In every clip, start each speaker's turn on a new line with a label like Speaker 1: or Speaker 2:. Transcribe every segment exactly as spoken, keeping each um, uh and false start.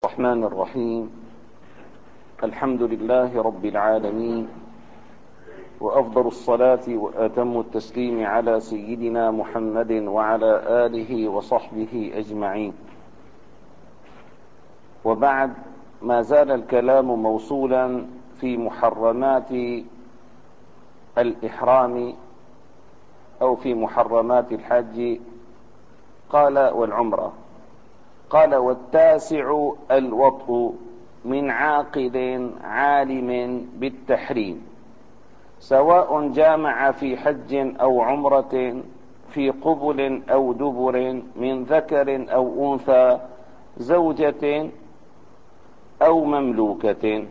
Speaker 1: الرحمن الرحيم. الحمد لله رب العالمين، وأفضل الصلاة وأتم التسليم على سيدنا محمد وعلى آله وصحبه أجمعين. وبعد، ما زال الكلام موصولا في محرمات الإحرام أو في محرمات الحج. قال والعمرة. قال: والتاسع الوطء من عاقل عالم بالتحريم، سواء جامع في حج أو عمرة، في قبل أو دبر، من ذكر أو أنثى، زوجة أو مملوكة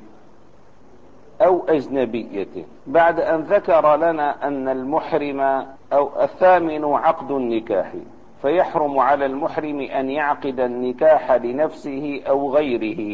Speaker 1: أو أجنبية. بعد أن ذكر لنا أن المحرم أو الثامن عقد النكاح، فيحرم على المحرم أن يعقد النكاح لنفسه أو غيره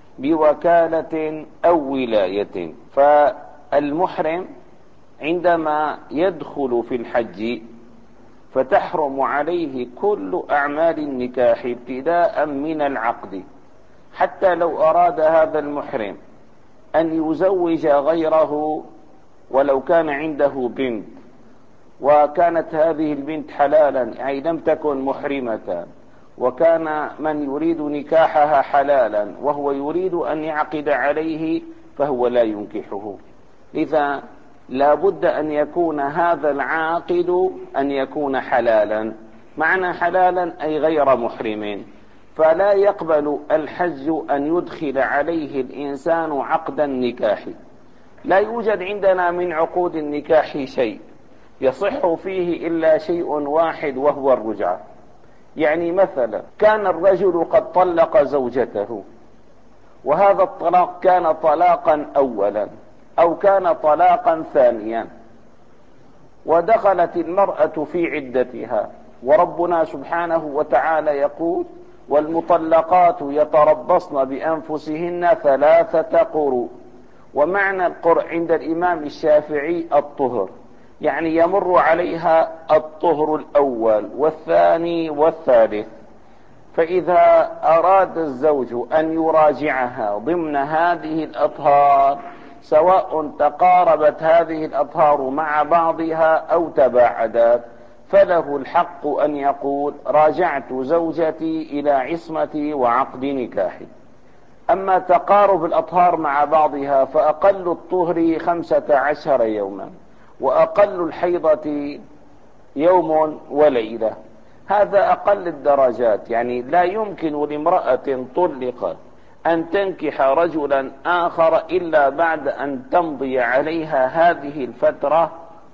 Speaker 1: بوكالة أو ولاية. فالمحرم عندما يدخل في الحج فتحرم عليه كل أعمال النكاح ابتداء من العقد، حتى لو أراد هذا المحرم أن يزوج غيره ولو كان عنده بنت وكانت هذه البنت حلالا، أي لم تكن محرمة، وكان من يريد نكاحها حلالا وهو يريد أن يعقد عليه، فهو لا ينكحه. لذا لا بد أن يكون هذا العاقد أن يكون حلالا. معنى حلالا أي غير محرم. فلا يقبل الحج أن يدخل عليه الإنسان عقد النكاح. لا يوجد عندنا من عقود النكاح شيء يصح فيه إلا شيء واحد، وهو الرجعة. يعني مثلا كان الرجل قد طلق زوجته، وهذا الطلاق كان طلاقا أولا أو كان طلاقا ثانيا، ودخلت المرأة في عدتها، وربنا سبحانه وتعالى يقول: والمطلقات يتربصن بأنفسهن ثلاثة قروء. ومعنى القرء عند الإمام الشافعي الطهر، يعني يمر عليها الطهر الأول والثاني والثالث. فإذا أراد الزوج أن يراجعها ضمن هذه الأطهار، سواء تقاربت هذه الأطهار مع بعضها أو تباعدت، فله الحق أن يقول: راجعت زوجتي إلى عصمتي وعقد نكاحي. أما تقارب الأطهار مع بعضها فأقل الطهر خمسة عشر يوما، وأقل الحيضة يوم وليلة. هذا أقل الدرجات. يعني لا يمكن لامرأة طلقت أن تنكح رجلا آخر إلا بعد أن تمضي عليها هذه الفترة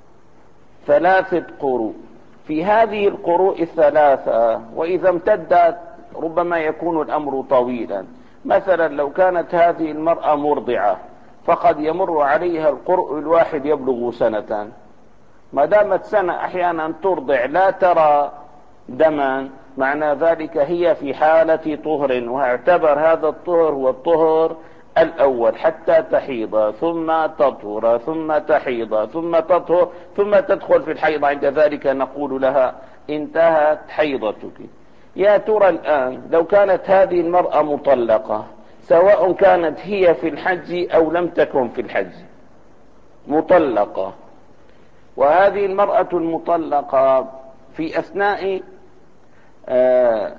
Speaker 1: ثلاثة قروء. في هذه القروء الثلاثة، وإذا امتدت ربما يكون الأمر طويلا. مثلا لو كانت هذه المرأة مرضعة، فقد يمر عليها القرء الواحد يبلغ سنة. ما دامت سنة أحيانا ترضع لا ترى دما، معنى ذلك هي في حالة طهر، واعتبر هذا الطهر هو الطهر الأول حتى تحيض ثم تطهر ثم تحيض ثم تطهر ثم تدخل في الحيض. عند ذلك نقول لها: انتهت حيضتك. يا ترى الآن لو كانت هذه المرأة مطلقة، سواء كانت هي في الحج أو لم تكن في الحج، مطلقة، وهذه المرأة المطلقة في أثناء آه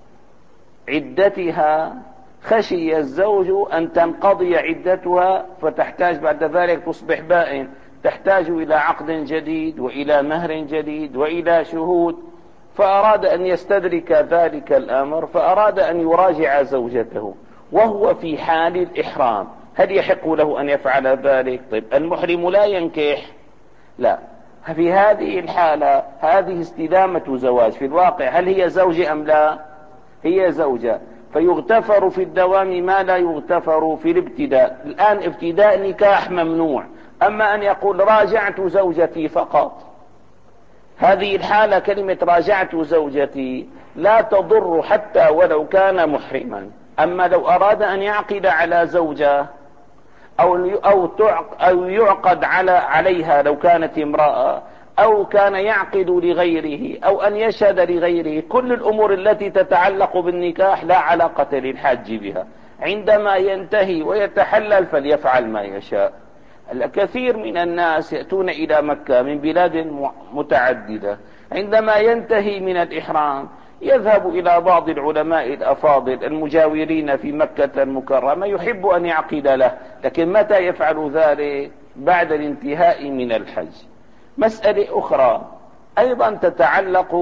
Speaker 1: عدتها خشي الزوج أن تنقضي عدتها، فتحتاج بعد ذلك تصبح بائن، تحتاج إلى عقد جديد وإلى مهر جديد وإلى شهود. فأراد أن يستدرك ذلك الأمر، فأراد أن يراجع زوجته وهو في حال الإحرام. هل يحق له أن يفعل ذلك؟ طيب، المحرم لا ينكح؟ لا. في هذه الحالة هذه استدامة زواج. في الواقع هل هي زوجة أم لا؟ هي زوجة، فيغتفر في الدوام ما لا يغتفر في الابتداء. الآن ابتداء نكاح ممنوع، أما أن يقول راجعت زوجتي فقط، هذه الحالة كلمة راجعت زوجتي لا تضر حتى ولو كان محرما. أما لو أراد أن يعقد على زوجة أو أو أو يعقد على عليها لو كانت امرأة، أو كان يعقد لغيره أو أن يشهد لغيره، كل الأمور التي تتعلق بالنكاح لا علاقة للحاج بها. عندما ينتهي ويتحلل فليفعل ما يشاء. الكثير من الناس يأتون إلى مكة من بلاد متعددة، عندما ينتهي من الإحرام يذهب إلى بعض العلماء الأفاضل المجاورين في مكة المكرمة، يحب أن يعقد له، لكن متى يفعل ذلك؟ بعد الانتهاء من الحج. مسألة أخرى أيضا تتعلق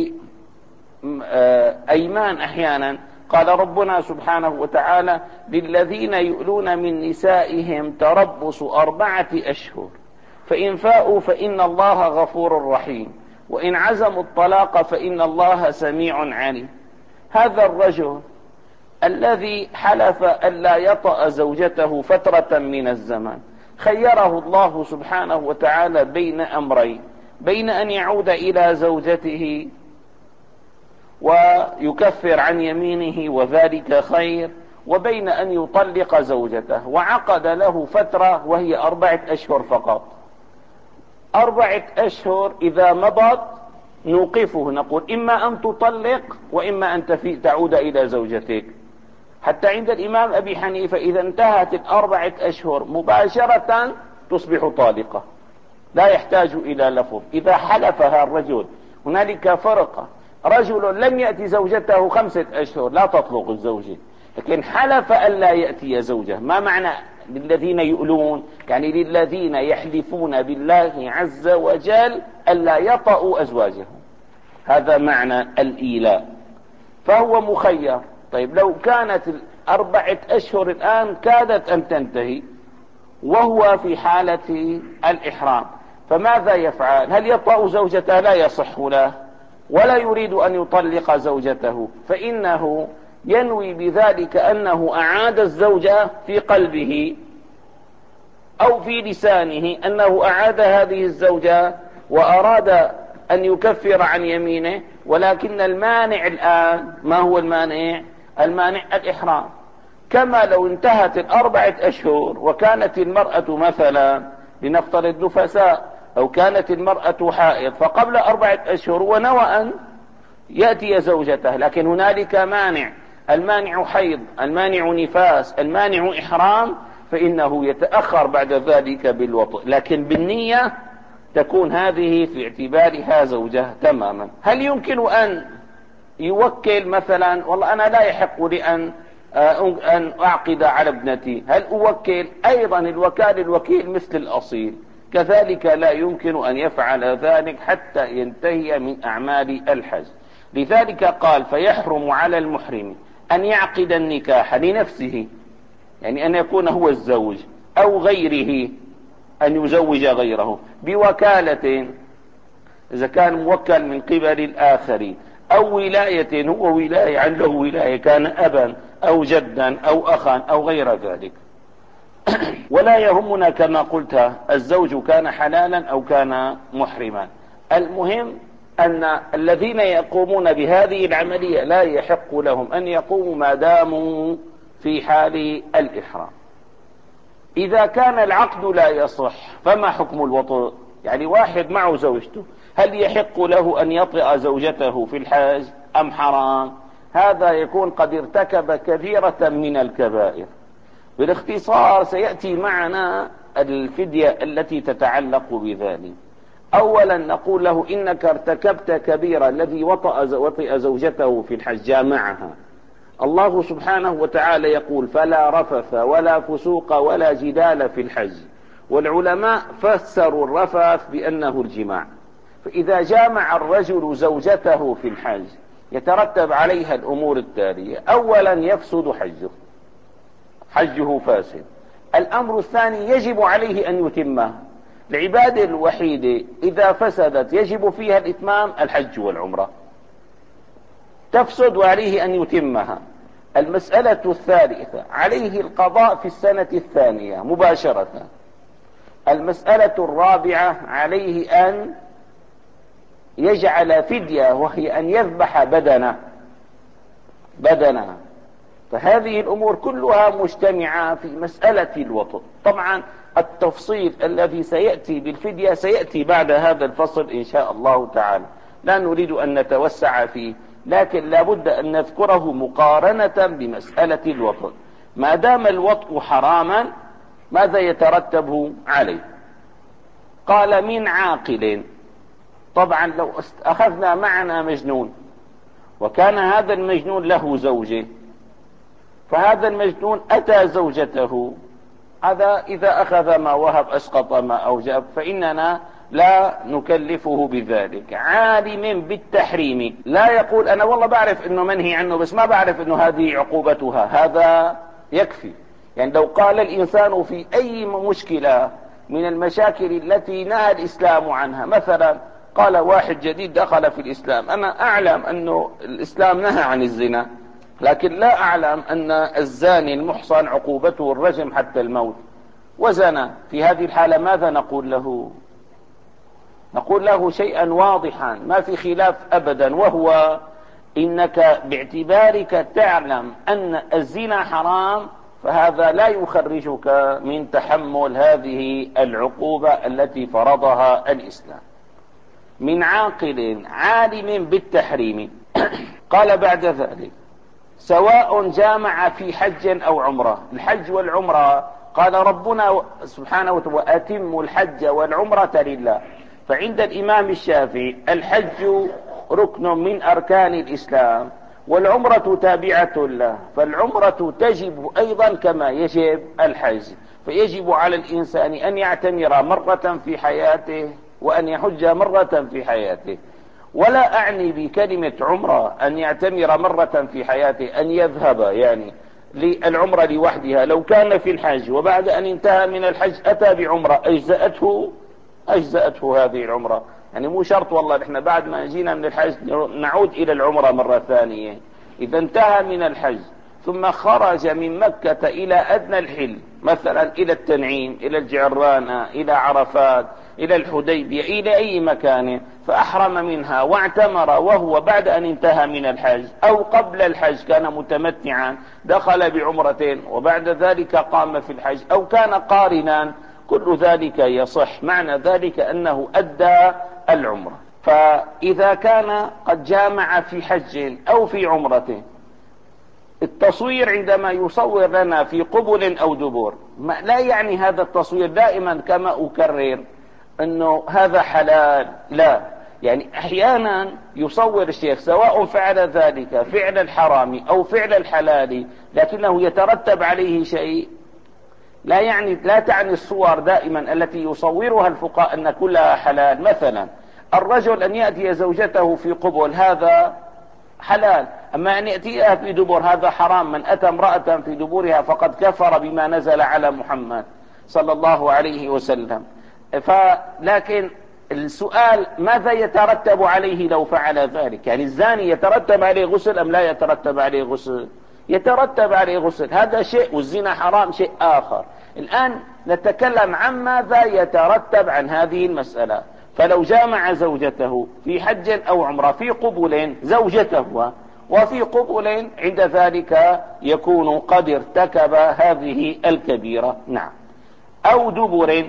Speaker 1: بأيمان. أحيانا قال ربنا سبحانه وتعالى: للذين يؤلون من نسائهم تربص أربعة أشهر فإن فاءوا فإن الله غفور رحيم وإن عزموا الطلاق فإن الله سميع عليم. هذا الرجل الذي حلف ألا يطأ زوجته فترة من الزمان، خيره الله سبحانه وتعالى بين أمرين: بين أن يعود إلى زوجته ويكفر عن يمينه وذلك خير، وبين أن يطلق زوجته، وعقد له فترة وهي أربعة أشهر فقط. أربعة أشهر إذا مضت نوقفه، نقول إما أن تطلق وإما أن تعود إلى زوجتك. حتى عند الإمام أبي حنيفة إذا انتهت الأربعة أشهر مباشرة تصبح طالقة، لا يحتاج إلى لفظ. إذا حلفها الرجل، هنالك فرق، رجل لم يأتي زوجته خمسة أشهر لا تطلق الزوجة، لكن حلف ألا يأتي زوجه. ما معنى للذين يؤلون؟ يعني للذين يحلفون بالله عز وجل ألا يطأوا أزواجهم، هذا معنى الإيلاء، فهو مخير. طيب لو كانت الأربعة أشهر الآن كادت أن تنتهي وهو في حالة الإحرام، فماذا يفعل؟ هل يطأ زوجته؟ لا يصح له، ولا يريد أن يطلق زوجته، فإنه ينوي بذلك أنه أعاد الزوجة في قلبه أو في لسانه، أنه أعاد هذه الزوجة وأراد أن يكفر عن يمينه، ولكن المانع الآن ما هو المانع؟ المانع الإحرام. كما لو انتهت الأربعة أشهر وكانت المرأة مثلا لنفترض نفساء، أو كانت المرأة حائض، فقبل أربعة أشهر ونوى أن يأتي زوجته، لكن هنالك مانع، المانع حيض، المانع نفاس، المانع إحرام، فإنه يتأخر بعد ذلك بالوطء، لكن بالنية تكون هذه في اعتبارها زوجة تماما. هل يمكن أن يوكل مثلا؟ والله أنا لا يحق لي أن أن أعقد على ابنتي، هل أوكل؟ أيضا الوكال الوكيل مثل الأصيل، كذلك لا يمكن أن يفعل ذلك حتى ينتهي من أعمال الحج. لذلك قال: فيحرم على المحرم أن يعقد النكاح لنفسه، يعني أن يكون هو الزوج، أو غيره أن يزوج غيره بوكالة إذا كان موكل من قبل الآخرين، أو ولاية، هو ولاية عنده ولاية، كان أبا أو جدا أو أخا أو غير ذلك. ولا يهمنا كما قلت الزوج كان حلالا أو كان محرما، المهم أن الذين يقومون بهذه العملية لا يحق لهم أن يقوموا ما داموا في حال الإحرام. إذا كان العقد لا يصح فما حكم الوطء؟ يعني واحد معه زوجته، هل يحق له أن يطئ زوجته في الحج أم حرام؟ هذا يكون قد ارتكب كبيرة من الكبائر. بالاختصار سيأتي معنا الفدية التي تتعلق بذلك. أولا نقول له: إنك ارتكبت كبيرة، الذي وطئ زوجته في الحج جامعها. الله سبحانه وتعالى يقول: فلا رفث ولا فسوق ولا جدال في الحج، والعلماء فسروا الرفث بأنه الجماع. فإذا جامع الرجل زوجته في الحج يترتب عليها الأمور التالية: أولا يفسد حجه، حجه فاسد. الأمر الثاني يجب عليه أن يتمه. العبادة الوحيدة إذا فسدت يجب فيها الإتمام الحج والعمرة، تفسد وعليه أن يتمها. المسألة الثالثة عليه القضاء في السنة الثانية مباشرة. المسألة الرابعة عليه أن يجعل فدية، وهي أن يذبح بدنه بدنه فهذه الأمور كلها مجتمعة في مسألة الوطء. طبعا التفصيل الذي سيأتي بالفدية سيأتي بعد هذا الفصل إن شاء الله تعالى، لا نريد أن نتوسع فيه، لكن لا بد أن نذكره مقارنة بمسألة الوطء. ما دام الوطء حراما ماذا يترتب عليه؟ قال من عاقل. طبعا لو أخذنا معنا مجنون وكان هذا المجنون له زوجة، فهذا المجنون أتى زوجته، هذا إذا أخذ ما وهب أسقط ما أوجب فإننا لا نكلفه بذلك. عالم بالتحريم لا يقول أنا والله بعرف أنه منهي عنه بس ما بعرف أنه هذه عقوبتها، هذا يكفي. يعني لو قال الإنسان في أي مشكلة من المشاكل التي نهى الإسلام عنها، مثلا قال واحد جديد دخل في الإسلام، أنا أعلم أنه الإسلام نهى عن الزنا لكن لا أعلم أن الزاني المحصن عقوبته الرجم حتى الموت، وزنى، في هذه الحالة ماذا نقول له؟ نقول له شيئا واضحا ما في خلاف أبدا، وهو إنك باعتبارك تعلم أن الزنا حرام فهذا لا يخرجك من تحمل هذه العقوبة التي فرضها الإسلام. من عاقل عالم بالتحريم. قال بعد ذلك سواء جامع في حج أو عمرة. الحج والعمرة قال ربنا سبحانه وتعالى وأتموا الحج والعمرة لله. فعند الإمام الشافعي الحج ركن من أركان الإسلام والعمرة تابعة له، فالعمرة تجب أيضا كما يجب الحج، فيجب على الإنسان أن يعتمر مرة في حياته وأن يحج مرة في حياته. ولا أعني بكلمة عمرة أن يعتمر مرة في حياته أن يذهب يعني للعمرة لوحدها، لو كان في الحج وبعد أن انتهى من الحج أتى بعمرة أجزأته أجزأته هذه العمرة. يعني مو شرط والله نحن بعد ما جينا من الحج نعود إلى العمرة مرة ثانية. إذا انتهى من الحج ثم خرج من مكة إلى أدنى الحل، مثلا إلى التنعيم، إلى الجعرانة، إلى عرفات، إلى الحديبية، إلى أي مكان، فأحرم منها واعتمر وهو بعد أن انتهى من الحج، أو قبل الحج كان متمتعا دخل بعمرتين وبعد ذلك قام في الحج، أو كان قارنا، كل ذلك يصح. معنى ذلك أنه أدى العمرة. فإذا كان قد جامع في حج أو في عمرة، التصوير عندما يصور لنا في قبل أو دبر لا يعني هذا التصوير دائما كما أكرر أنه هذا حلال، لا، يعني أحيانا يصور الشيخ سواء فعل ذلك فعل الحرام أو فعل الحلال لكنه يترتب عليه شيء. لا يعني لا تعني الصور دائما التي يصورها الفقهاء أن كلها حلال. مثلا الرجل أن يأتي زوجته في قبل هذا حلال، أما أن يأتيها في دبر هذا حرام. من أتى امرأة في دبرها فقد كفر بما نزل على محمد صلى الله عليه وسلم. فلكن السؤال ماذا يترتب عليه لو فعل ذلك؟ يعني الزاني يترتب عليه غسل أم لا يترتب عليه غسل؟ يترتب عليه غسل، هذا شيء، والزنا حرام شيء آخر. الآن نتكلم عن ماذا يترتب عن هذه المسألة. فلو جامع زوجته في حج أو عمرة في قبل زوجته وفي قبل، عند ذلك يكون قد ارتكب هذه الكبيرة. نعم. أو دبر.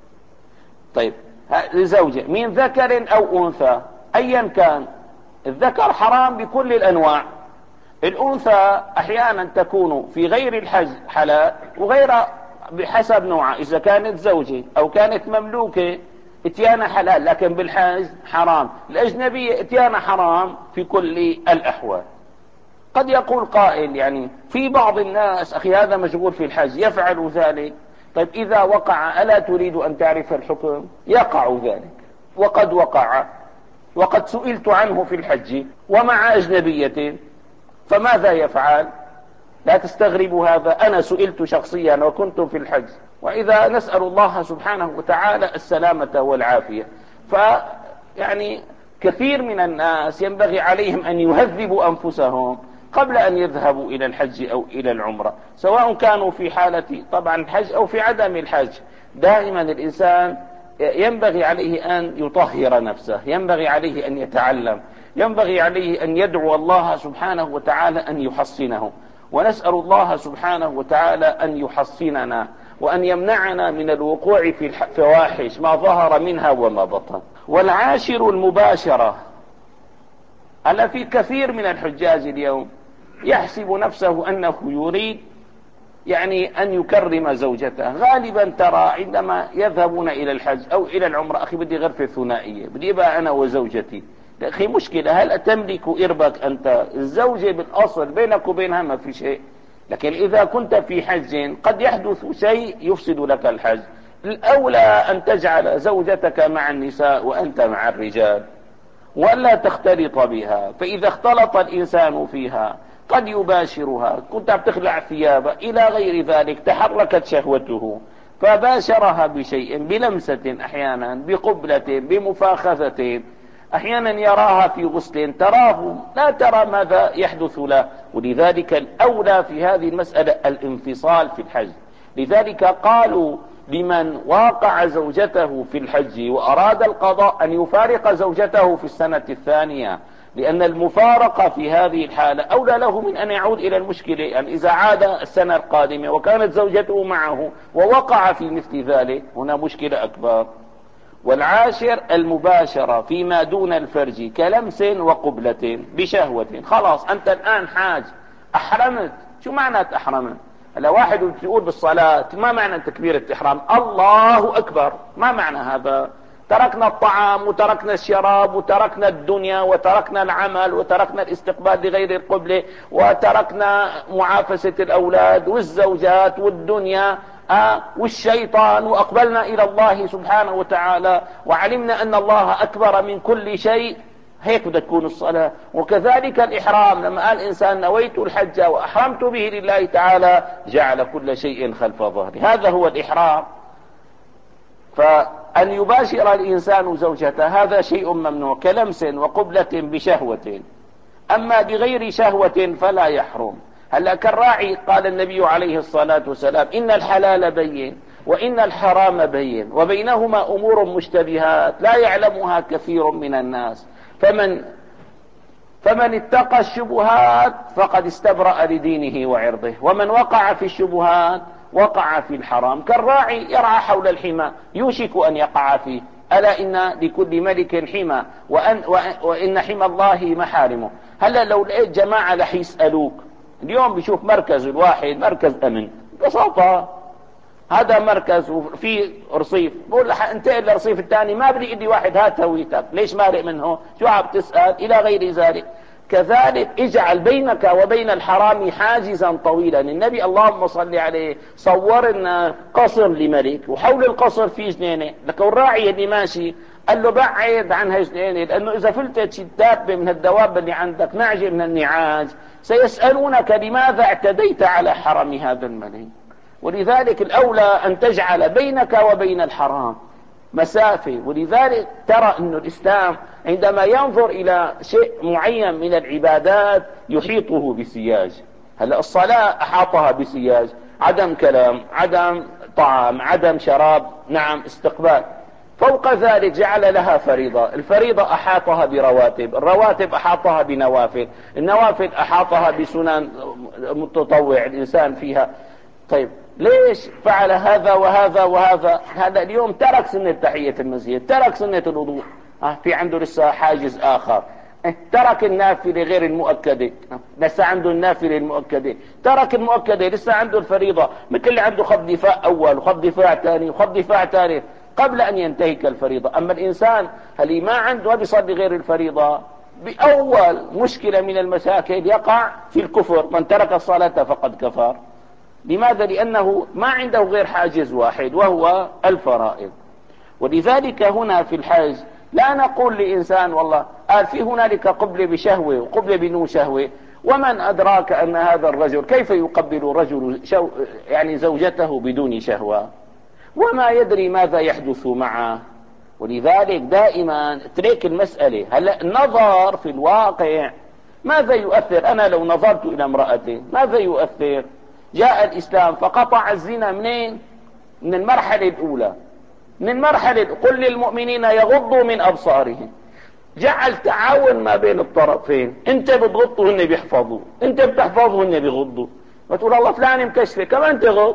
Speaker 1: طيب لزوجة من ذكر أو أنثى أيا كان، الذكر حرام بكل الأنواع، الأنثى أحيانا تكون في غير الحج حلال وغير بحسب نوعها، إذا كانت زوجة أو كانت مملوكة اتيانا حلال لكن بالحج حرام. الأجنبية اتيانا حرام في كل الأحوال. قد يقول قائل يعني في بعض الناس أخي هذا مشغول في الحج يفعل ذلك. طيب إذا وقع ألا تريد أن تعرف الحكم؟ يقع ذلك وقد وقع وقد سئلت عنه في الحج ومع أجنبية، فماذا يفعل؟ لا تستغربوا هذا، أنا سئلت شخصيا وكنت في الحج، وإذا نسأل الله سبحانه وتعالى السلامة والعافية. فيعني كثير من الناس ينبغي عليهم أن يهذبوا أنفسهم قبل أن يذهبوا إلى الحج أو إلى العمرة، سواء كانوا في حالة طبعا الحج أو في عدم الحج. دائما الإنسان ينبغي عليه أن يطهر نفسه، ينبغي عليه أن يتعلم، ينبغي عليه أن يدعو الله سبحانه وتعالى أن يحصنه. ونسأل الله سبحانه وتعالى أن يحصننا وأن يمنعنا من الوقوع في الفواحش ما ظهر منها وما بطن. والعاشر المباشرة. ألا في كثير من الحجاج اليوم يحسب نفسه أنه يريد يعني أن يكرم زوجته. غالبا ترى عندما يذهبون إلى الحج أو إلى العمرة، أخي بدي غرفة ثنائية، بدي يبقى أنا وزوجتي. أخي مشكلة، هل تملك إربك أنت؟ الزوجة بالأصل بينك وبينها ما في شيء، لكن إذا كنت في حج قد يحدث شيء يفسد لك الحج. الأولى أن تجعل زوجتك مع النساء وأنت مع الرجال، ولا تختلط بها. فإذا اختلط الإنسان فيها قد يباشرها، كنت بتخلع ثيابه إلى غير ذلك، تحركت شهوته فباشرها بشيء، بلمسة أحيانا، بقبلة، بمفاخذة، أحيانا يراها في غسل، تراه لا ترى ماذا يحدث له. ولذلك الأولى في هذه المسألة الانفصال في الحج. لذلك قالوا لمن واقع زوجته في الحج وأراد القضاء أن يفارق زوجته في السنة الثانية، لأن المفارقة في هذه الحالة أولى له من أن يعود إلى المشكلة. يعني إذا عاد السنة القادمة وكانت زوجته معه ووقع في مثل ذلك، هنا مشكلة أكبر. والعاشر المباشرة فيما دون الفرج كلمس وقبلة بشهوة. خلاص أنت الآن حاج، أحرمت. شو معنى أحرمت؟ هلا واحد يقول بالصلاة ما معنى تكبيرة الإحرام؟ الله أكبر. ما معنى هذا؟ تركنا الطعام وتركنا الشراب وتركنا الدنيا وتركنا العمل وتركنا الاستقبال لغير القبلة وتركنا معافسة الأولاد والزوجات والدنيا آه والشيطان، وأقبلنا إلى الله سبحانه وتعالى وعلمنا أن الله أكبر من كل شيء. هيك بدها تكون الصلاة. وكذلك الإحرام، لما قال إنسان نويت الحج وأحرمت به لله تعالى جعل كل شيء خلف ظهري. هذا هو الإحرام. فأن يباشر الإنسان زوجته هذا شيء ممنوع كلمس وقبلة بشهوة. أما بغير شهوة فلا يحرم. هلا كالراعي قال النبي عليه الصلاة والسلام إن الحلال بين وإن الحرام بين وبينهما أمور مشتبهات لا يعلمها كثير من الناس، فمن فمن اتقى الشبهات فقد استبرأ لدينه وعرضه، ومن وقع في الشبهات وقع في الحرام. كالراعي يرعى حول الحمى يوشك أن يقع فيه. ألا إن لكل ملك حمى وأن وإن حمى الله محارمه. هلا لو لقيت جماعة رح يسألوك اليوم، بيشوف مركز الواحد مركز أمن ببساطة، هذا مركز وفي رصيف، بقول له انتقل للرصيف الثاني، ما بدي ادي واحد هات هويتك، ليش مارق منه؟ شو عم تسأل؟ إلى غير ذلك. كذلك اجعل بينك وبين الحرام حاجزا طويلا. النبي اللهم صل عليه صور لنا قصر لملك وحول القصر في جنينه، لك الراعي اللي ماشي قال له بعد عن هالجنينه، لانه اذا فلتت شي دابه من الدواب اللي عندك، نعجه من النعاج، سيسألونك لماذا اعتديت على حرم هذا الملك. ولذلك الأولى أن تجعل بينك وبين الحرام مسافة. ولذلك ترى أن الإسلام عندما ينظر إلى شيء معين من العبادات يحيطه بسياج. هلا الصلاة أحاطها بسياج، عدم كلام، عدم طعام، عدم شراب، نعم استقبال. فوق ذلك جعل لها فريضة، الفريضة أحاطها برواتب، الرواتب أحاطها بنوافل، النوافل أحاطها بسنن متطوع الإنسان فيها. طيب ليش فعل هذا وهذا وهذا؟ هذا اليوم ترك سنة تحية المسجد، ترك سنة الوضوء، آه في عنده لسه حاجز آخر، اه ترك النافلة غير المؤكدة، اه لسه عنده النافلة المؤكدة، ترك المؤكدة لسه عنده الفريضة، مثل اللي عنده خط دفاع أول وخط دفاع ثاني وخط دفاع ثالث قبل أن ينتهك الفريضة. أما الإنسان اللي ما عنده بيصلي غير الفريضة، بأول مشكلة من المشاكل يقع في الكفر، من ترك الصلاة فقد كفر. لماذا؟ لأنه ما عنده غير حاجز واحد وهو الفرائض. ولذلك هنا في الحج لا نقول لإنسان والله قال في هنالك قبلة بشهوة وقبلة بدون شهوة، ومن أدراك أن هذا الرجل كيف يقبل رجل شو يعني زوجته بدون شهوة، وما يدري ماذا يحدث معه. ولذلك دائما ترك المسألة. هلا النظر في الواقع ماذا يؤثر؟ أنا لو نظرت إلى امرأتي ماذا يؤثر؟ جاء الإسلام فقطع الزنا منين؟ من المرحلة الأولى، من المرحلة قل للمؤمنين يغضوا من أبصارهم. جعل تعاون ما بين الطرفين، انت بتغض وهن بيحفظوا، انت بتحفظ وهن بيغضوا، بتقول الله فلان مكشفه كمان تغض.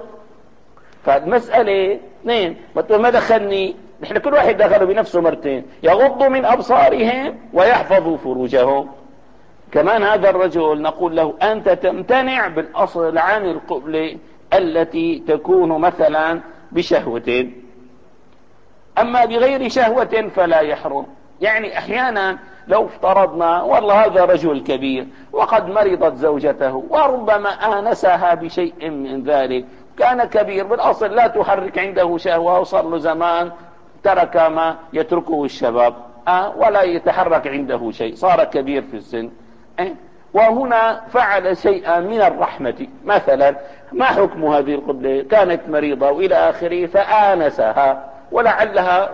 Speaker 1: فالمسألة اثنين، بتقول ما دخلني، نحن كل واحد دخله بنفسه مرتين، يغضوا من أبصارهم ويحفظوا فروجهم. كمان هذا الرجل نقول له أنت تمتنع بالأصل عن القبلة التي تكون مثلا بشهوة، أما بغير شهوة فلا يحرم. يعني أحيانا لو افترضنا والله هذا رجل كبير وقد مرضت زوجته وربما آنسها بشيء من ذلك، كان كبير بالأصل لا تحرك عنده شهوة وصار له زمان ترك ما يتركه الشباب أه ولا يتحرك عنده شيء، صار كبير في السن أه وهنا فعل شيئا من الرحمة مثلا، ما حكم هذه القبلة؟ كانت مريضة وإلى آخره فآنسها ولعلها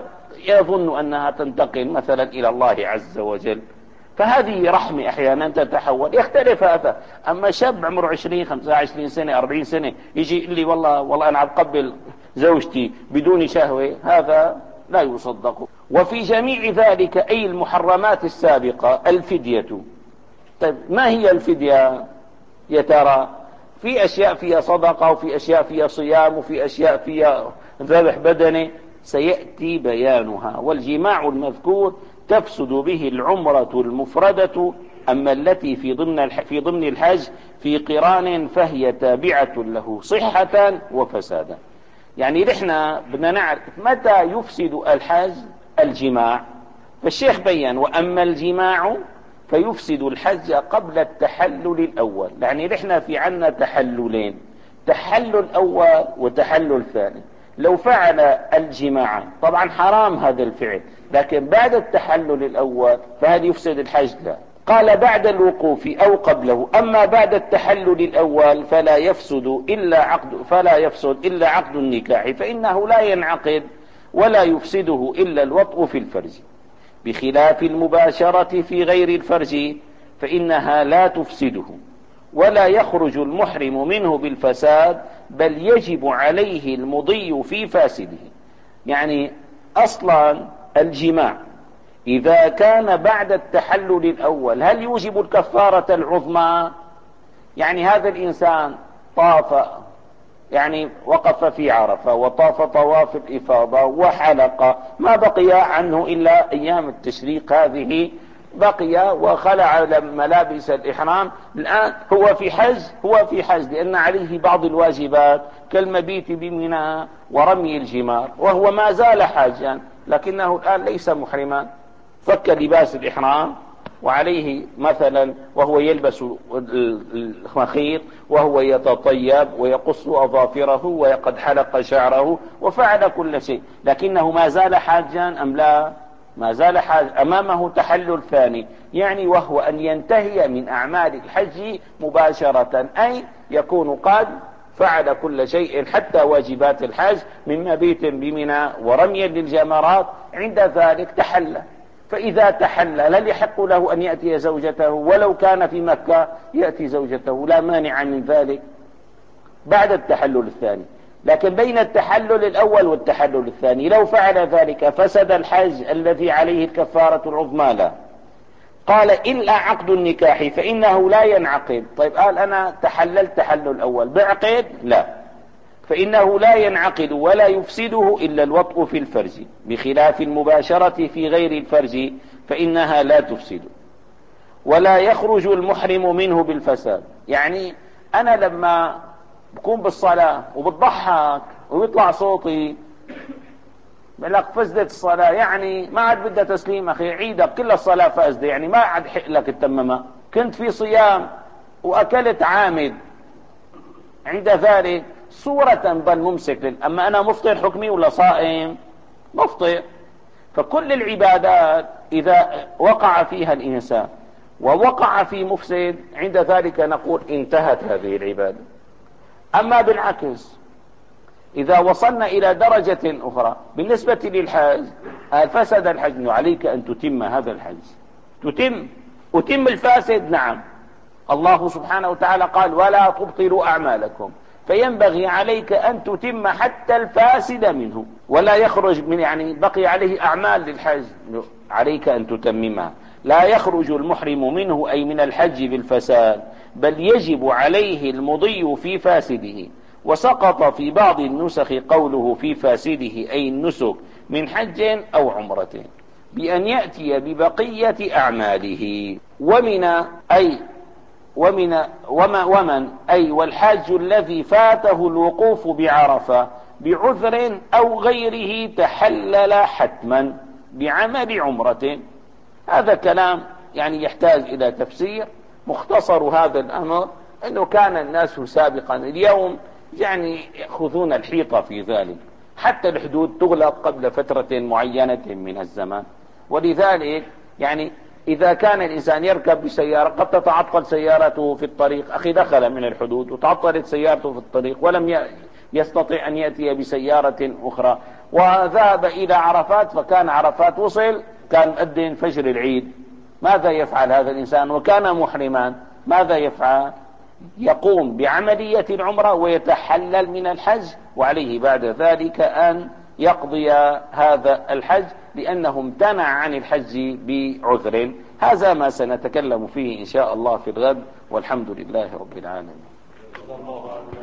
Speaker 1: يظن أنها تنتقل مثلا إلى الله عز وجل، فهذه رحمة أحيانا تتحول، يختلف هذا. أما شاب عمره عشرين خمسة وعشرين سنة أربعين سنة يجي يقول لي والله والله أنا أقبل زوجتي بدون شهوة، هذا لا يصدق. وفي جميع ذلك أي المحرمات السابقة الفدية. طيب ما هي الفدية يا ترى؟ في أشياء فيها صدقة وفي أشياء فيها صيام وفي أشياء فيها ذبح بدني سيأتي بيانها. والجماع المذكور تفسد به العمرة المفردة، أما التي في ضمن في ضمن الحج في قران فهي تابعة له صحة وفسادا. يعني نحن بدنا نعرف متى يفسد الحج الجماع، فالشيخ بيان وأما الجماع فيفسد الحج قبل التحلل الأول. يعني نحن في عنا تحللين، تحلل أول وتحلل ثاني. لو فعل الجماع طبعا حرام هذا الفعل، لكن بعد التحلل الأول فهل يفسد الحج؟ لا. قال بعد الوقوف أو قبله، أما بعد التحلل الأول فلا يفسد إلا عقد فلا يفسد إلا عقد النكاح، فإنه لا ينعقد ولا يفسده إلا الوطء في الفرج، بخلاف المباشرة في غير الفرج فإنها لا تفسده، ولا يخرج المحرم منه بالفساد، بل يجب عليه المضي في فاسده. يعني أصلا الجماع إذا كان بعد التحلل الأول هل يوجب الكفارة العظمى؟ يعني هذا الإنسان طاف، يعني وقف في عرفة وطاف طواف الإفاضة وحلق، ما بقي عنه إلا أيام التشريق هذه، بقي وخلع ملابس الإحرام، الآن هو في حج هو في حج لأن عليه بعض الواجبات كالمبيت بمنى ورمي الجمار، وهو ما زال حاجا لكنه الآن ليس محرما، فك لباس الإحرام وعليه مثلا وهو يلبس المخيط وهو يتطيب ويقص أظافره وقد حلق شعره وفعل كل شيء، لكنه ما زال حاجا أم لا؟ ما زال حاج، أمامه تحلل ثاني، يعني وهو أن ينتهي من أعمال الحج مباشرة، أي يكون قد فعل كل شيء حتى واجبات الحج من مبيت بمنى ورمي للجمرات، عند ذلك تحلل. فإذا تحلل هل يحق له أن يأتي زوجته ولو كان في مكة؟ يأتي زوجته لا مانع من ذلك بعد التحلل الثاني. لكن بين التحلل الأول والتحلل الثاني لو فعل ذلك فسد الحج الذي عليه الكفارة العظمى لا. قال إلا عقد النكاح فإنه لا ينعقد. طيب قال أنا تحللت تحلل الأول بعقد؟ لا، فإنه لا ينعقد ولا يفسده إلا الوطء في الفرج، بخلاف المباشرة في غير الفرج فإنها لا تفسد، ولا يخرج المحرم منه بالفساد. يعني أنا لما بكون بالصلاة وبتضحك ويطلع صوتي بلك فسدت الصلاة، يعني ما عاد بدها تسليم أخي، عيدك كل الصلاة فاسدة، يعني ما عاد حق لك تتممها. كنت في صيام وأكلت عامد، عند ذلك صورة بل ممسك، أما أنا مفطر حكمي ولا صائم؟ مفطر. فكل العبادات إذا وقع فيها الإنسان ووقع في مفسد عند ذلك نقول انتهت هذه العبادة. أما بالعكس إذا وصلنا إلى درجة أخرى بالنسبة للحج، فسد الحج، عليك أن تتم هذا الحج، تتم أتم الفاسد. نعم، الله سبحانه وتعالى قال ولا تبطلوا أعمالكم، فينبغي عليك أن تتم حتى الفاسد منه، ولا يخرج من يعني بقي عليه أعمال للحج عليك أن تتممها. لا يخرج المحرم منه أي من الحج بالفساد، بل يجب عليه المضي في فاسده. وسقط في بعض النسخ قوله في فاسده أي النسك من حج أو عمرة، بأن يأتي ببقية أعماله. ومن أي ومن وما ومن أي والحاج الذي فاته الوقوف بعرفة بعذر أو غيره تحلل حتما بعمل عمرة. هذا كلام يعني يحتاج إلى تفسير. مختصر هذا الأمر أنه كان الناس سابقا اليوم يعني يأخذون الحيطة في ذلك، حتى الحدود تغلق قبل فترة معينة من الزمان. ولذلك يعني إذا كان الإنسان يركب بسيارة قد تتعطل سيارته في الطريق، أخي دخل من الحدود وتعطلت سيارته في الطريق ولم يستطيع أن يأتي بسيارة أخرى، وذهب إلى عرفات، فكان عرفات وصل كان مؤذن فجر العيد. ماذا يفعل هذا الإنسان وكان محرما؟ ماذا يفعل؟ يقوم بعملية العمرة ويتحلل من الحج، وعليه بعد ذلك أن يقضي هذا الحج لأنه امتنع عن الحج بعذر. هذا ما سنتكلم فيه إن شاء الله في الغد، والحمد لله رب العالمين.